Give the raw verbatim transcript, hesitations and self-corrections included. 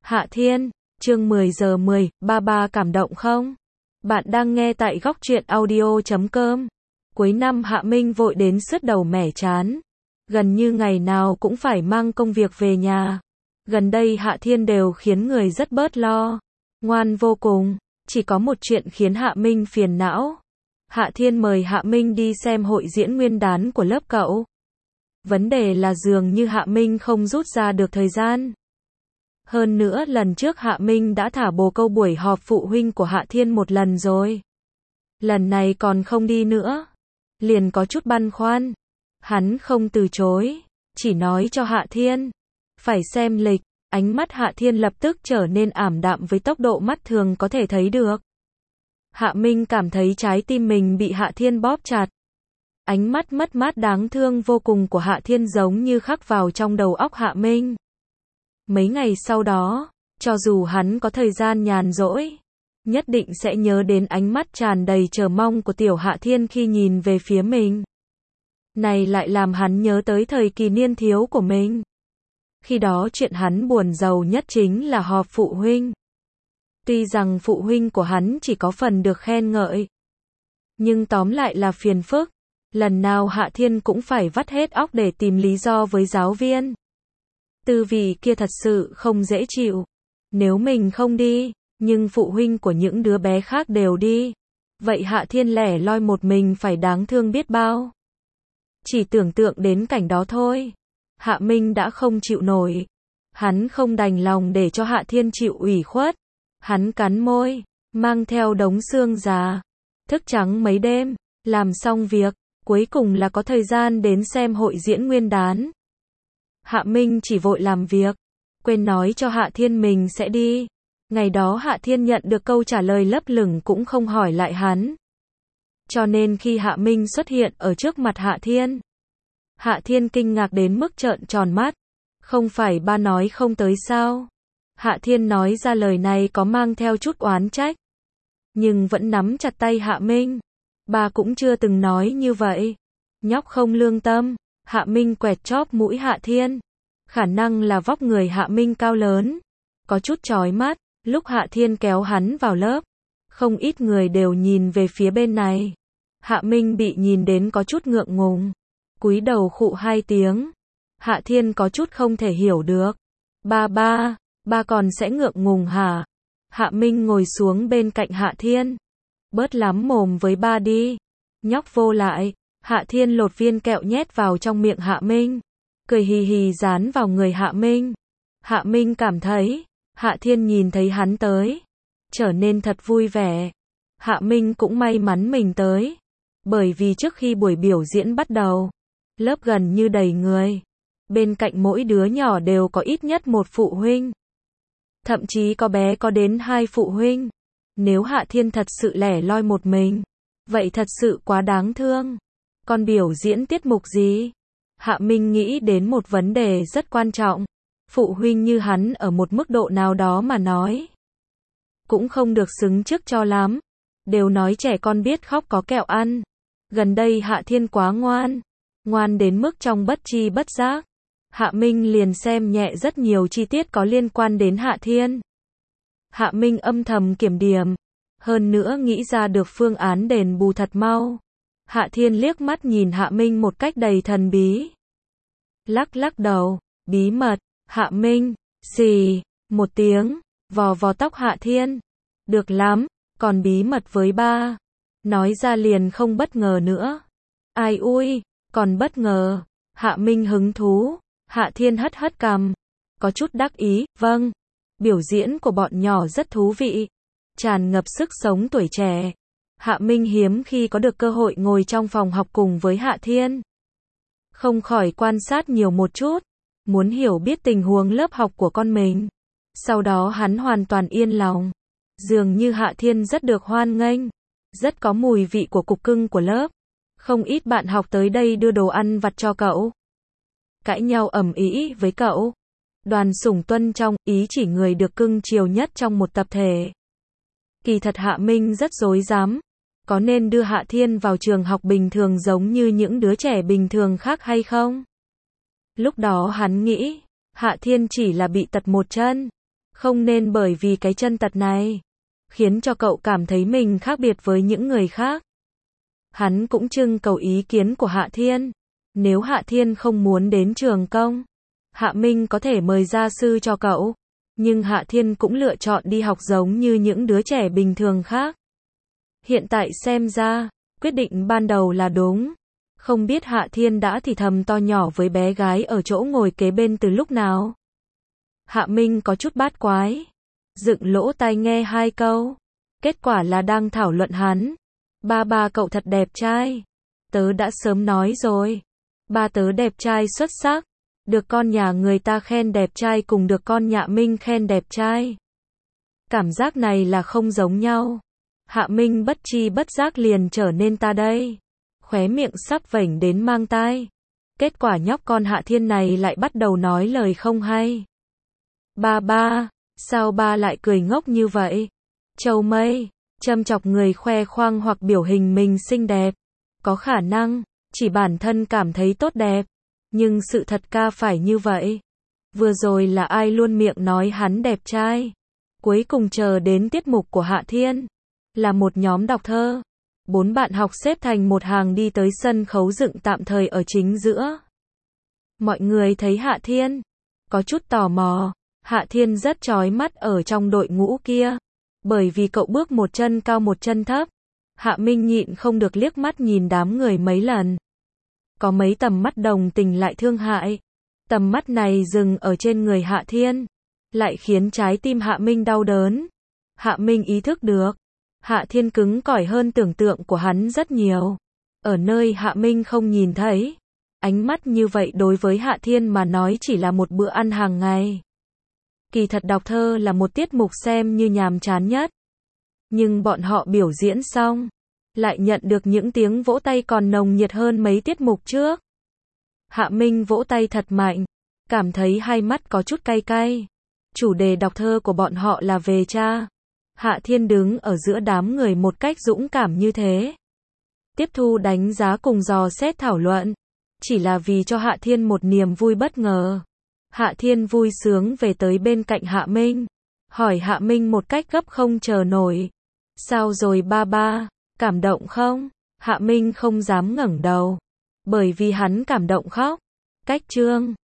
Hạ Thiên, chương mười giờ mười, ba ba cảm động không? Bạn đang nghe tại góc truyện audio chấm com. Cuối năm Hạ Minh vội đến sứt đầu mẻ chán. Gần như ngày nào cũng phải mang công việc về nhà. Gần đây Hạ Thiên đều khiến người rất bớt lo. Ngoan vô cùng. Chỉ có một chuyện khiến Hạ Minh phiền não. Hạ Thiên mời Hạ Minh đi xem hội diễn nguyên đán của lớp cậu. Vấn đề là dường như Hạ Minh không rút ra được thời gian. Hơn nữa lần trước Hạ Minh đã thả bồ câu buổi họp phụ huynh của Hạ Thiên một lần rồi. Lần này còn không đi nữa. Liền có chút băn khoăn. Hắn không từ chối, chỉ nói cho Hạ Thiên. Phải xem lịch, ánh mắt Hạ Thiên lập tức trở nên ảm đạm với tốc độ mắt thường có thể thấy được. Hạ Minh cảm thấy trái tim mình bị Hạ Thiên bóp chặt. Ánh mắt mất mát đáng thương vô cùng của Hạ Thiên giống như khắc vào trong đầu óc Hạ Minh. Mấy ngày sau đó, cho dù hắn có thời gian nhàn rỗi, nhất định sẽ nhớ đến ánh mắt tràn đầy chờ mong của tiểu Hạ Thiên khi nhìn về phía mình. Này lại làm hắn nhớ tới thời kỳ niên thiếu của mình. Khi đó chuyện hắn buồn rầu nhất chính là họp phụ huynh. Tuy rằng phụ huynh của hắn chỉ có phần được khen ngợi, nhưng tóm lại là phiền phức. Lần nào Hạ Thiên cũng phải vắt hết óc để tìm lý do với giáo viên. Tư vị kia thật sự không dễ chịu. Nếu mình không đi, nhưng phụ huynh của những đứa bé khác đều đi, vậy Hạ Thiên lẻ loi một mình phải đáng thương biết bao. Chỉ tưởng tượng đến cảnh đó thôi, Hạ Minh đã không chịu nổi. Hắn không đành lòng để cho Hạ Thiên chịu ủy khuất. Hắn cắn môi, mang theo đống xương già, thức trắng mấy đêm, làm xong việc, cuối cùng là có thời gian đến xem hội diễn nguyên đán. Hạ Minh chỉ vội làm việc, quên nói cho Hạ Thiên mình sẽ đi. Ngày đó Hạ Thiên nhận được câu trả lời lấp lửng cũng không hỏi lại hắn. Cho nên khi Hạ Minh xuất hiện ở trước mặt Hạ Thiên, Hạ Thiên kinh ngạc đến mức trợn tròn mắt. Không phải ba nói không tới sao? Hạ Thiên nói ra lời này có mang theo chút oán trách, nhưng vẫn nắm chặt tay Hạ Minh. Ba cũng chưa từng nói như vậy. Nhóc không lương tâm. Hạ Minh quẹt chóp mũi Hạ Thiên. Khả năng là vóc người Hạ Minh cao lớn, có chút chói mắt. Lúc Hạ Thiên kéo hắn vào lớp, không ít người đều nhìn về phía bên này. Hạ Minh bị nhìn đến có chút ngượng ngùng, cúi đầu khụ hai tiếng. Hạ Thiên có chút không thể hiểu được. Ba ba, ba còn sẽ ngượng ngùng hả? Hạ Minh ngồi xuống bên cạnh Hạ Thiên. Bớt lắm mồm với ba đi. Nhóc vô lại. Hạ Thiên lột viên kẹo nhét vào trong miệng Hạ Minh, cười hì hì dán vào người Hạ Minh. Hạ Minh cảm thấy, Hạ Thiên nhìn thấy hắn tới, trở nên thật vui vẻ. Hạ Minh cũng may mắn mình tới, bởi vì trước khi buổi biểu diễn bắt đầu, lớp gần như đầy người. Bên cạnh mỗi đứa nhỏ đều có ít nhất một phụ huynh. Thậm chí có bé có đến hai phụ huynh. Nếu Hạ Thiên thật sự lẻ loi một mình, vậy thật sự quá đáng thương. Còn biểu diễn tiết mục gì? Hạ Minh nghĩ đến một vấn đề rất quan trọng. Phụ huynh như hắn ở một mức độ nào đó mà nói, cũng không được xứng trước cho lắm. Đều nói trẻ con biết khóc có kẹo ăn. Gần đây Hạ Thiên quá ngoan. Ngoan đến mức trong bất tri bất giác, Hạ Minh liền xem nhẹ rất nhiều chi tiết có liên quan đến Hạ Thiên. Hạ Minh âm thầm kiểm điểm. Hơn nữa nghĩ ra được phương án đền bù thật mau. Hạ Thiên liếc mắt nhìn Hạ Minh một cách đầy thần bí. Lắc lắc đầu, bí mật. Hạ Minh, xì, một tiếng, vò vò tóc Hạ Thiên. Được lắm, còn bí mật với ba. Nói ra liền không bất ngờ nữa. Ai ui, còn bất ngờ. Hạ Minh hứng thú. Hạ Thiên hất hất cằm, có chút đắc ý. Vâng, biểu diễn của bọn nhỏ rất thú vị, tràn ngập sức sống tuổi trẻ. Hạ Minh hiếm khi có được cơ hội ngồi trong phòng học cùng với Hạ Thiên, không khỏi quan sát nhiều một chút, muốn hiểu biết tình huống lớp học của con mình. Sau đó hắn hoàn toàn yên lòng. Dường như Hạ Thiên rất được hoan nghênh, rất có mùi vị của cục cưng của lớp. Không ít bạn học tới đây đưa đồ ăn vặt cho cậu, cãi nhau ầm ĩ với cậu. Đoàn Sủng Tuân trong ý chỉ người được cưng chiều nhất trong một tập thể. Kỳ thật Hạ Minh rất rối rắm, có nên đưa Hạ Thiên vào trường học bình thường giống như những đứa trẻ bình thường khác hay không? Lúc đó hắn nghĩ, Hạ Thiên chỉ là bị tật một chân, Không nên bởi vì cái chân tật này, khiến cho cậu cảm thấy mình khác biệt với những người khác. Hắn cũng trưng cầu ý kiến của Hạ Thiên. Nếu Hạ Thiên không muốn đến trường công, Hạ Minh có thể mời gia sư cho cậu. Nhưng Hạ Thiên cũng lựa chọn đi học giống như những đứa trẻ bình thường khác. Hiện tại xem ra, quyết định ban đầu là đúng. Không biết Hạ Thiên đã thì thầm to nhỏ với bé gái ở chỗ ngồi kế bên từ lúc nào. Hạ Minh có chút bát quái, dựng lỗ tai nghe hai câu. Kết quả là đang thảo luận hắn. Ba ba cậu thật đẹp trai. Tớ đã sớm nói rồi. Ba tớ đẹp trai xuất sắc. Được con nhà người ta khen đẹp trai cùng được con nhà Minh khen đẹp trai. Cảm giác này là không giống nhau. Hạ Minh bất chi bất giác liền trở nên ta đây. Khóe miệng sắp vểnh đến mang tai. Kết quả nhóc con Hạ Thiên này lại bắt đầu nói lời không hay. Ba ba, sao ba lại cười ngốc như vậy? Châu Mây, châm chọc người khoe khoang hoặc biểu hình mình xinh đẹp. Có khả năng, chỉ bản thân cảm thấy tốt đẹp. Nhưng sự thật ca phải như vậy. Vừa rồi là ai luôn miệng nói hắn đẹp trai. Cuối cùng chờ đến tiết mục của Hạ Thiên. Là một nhóm đọc thơ. Bốn bạn học xếp thành một hàng đi tới sân khấu dựng tạm thời ở chính giữa. Mọi người thấy Hạ Thiên. Có chút tò mò. Hạ Thiên rất chói mắt ở trong đội ngũ kia. Bởi vì cậu bước một chân cao một chân thấp. Hạ Minh nhịn không được liếc mắt nhìn đám người mấy lần. Có mấy tầm mắt đồng tình lại thương hại. Tầm mắt này dừng ở trên người Hạ Thiên. Lại khiến trái tim Hạ Minh đau đớn. Hạ Minh ý thức được. Hạ Thiên cứng cỏi hơn tưởng tượng của hắn rất nhiều. Ở nơi Hạ Minh không nhìn thấy. Ánh mắt như vậy đối với Hạ Thiên mà nói chỉ là một bữa ăn hàng ngày. Kỳ thật đọc thơ là một tiết mục xem như nhàm chán nhất. Nhưng bọn họ biểu diễn xong. Lại nhận được những tiếng vỗ tay còn nồng nhiệt hơn mấy tiết mục trước. Hạ Minh vỗ tay thật mạnh. Cảm thấy hai mắt có chút cay cay. Chủ đề đọc thơ của bọn họ là về cha. Hạ Thiên đứng ở giữa đám người một cách dũng cảm như thế. Tiếp thu đánh giá cùng dò xét thảo luận. Chỉ là vì cho Hạ Thiên một niềm vui bất ngờ. Hạ Thiên vui sướng về tới bên cạnh Hạ Minh. Hỏi Hạ Minh một cách gấp không chờ nổi. Sao rồi ba ba, cảm động không? Hạ Minh không dám ngẩng đầu. Bởi vì hắn cảm động khóc. Cách chương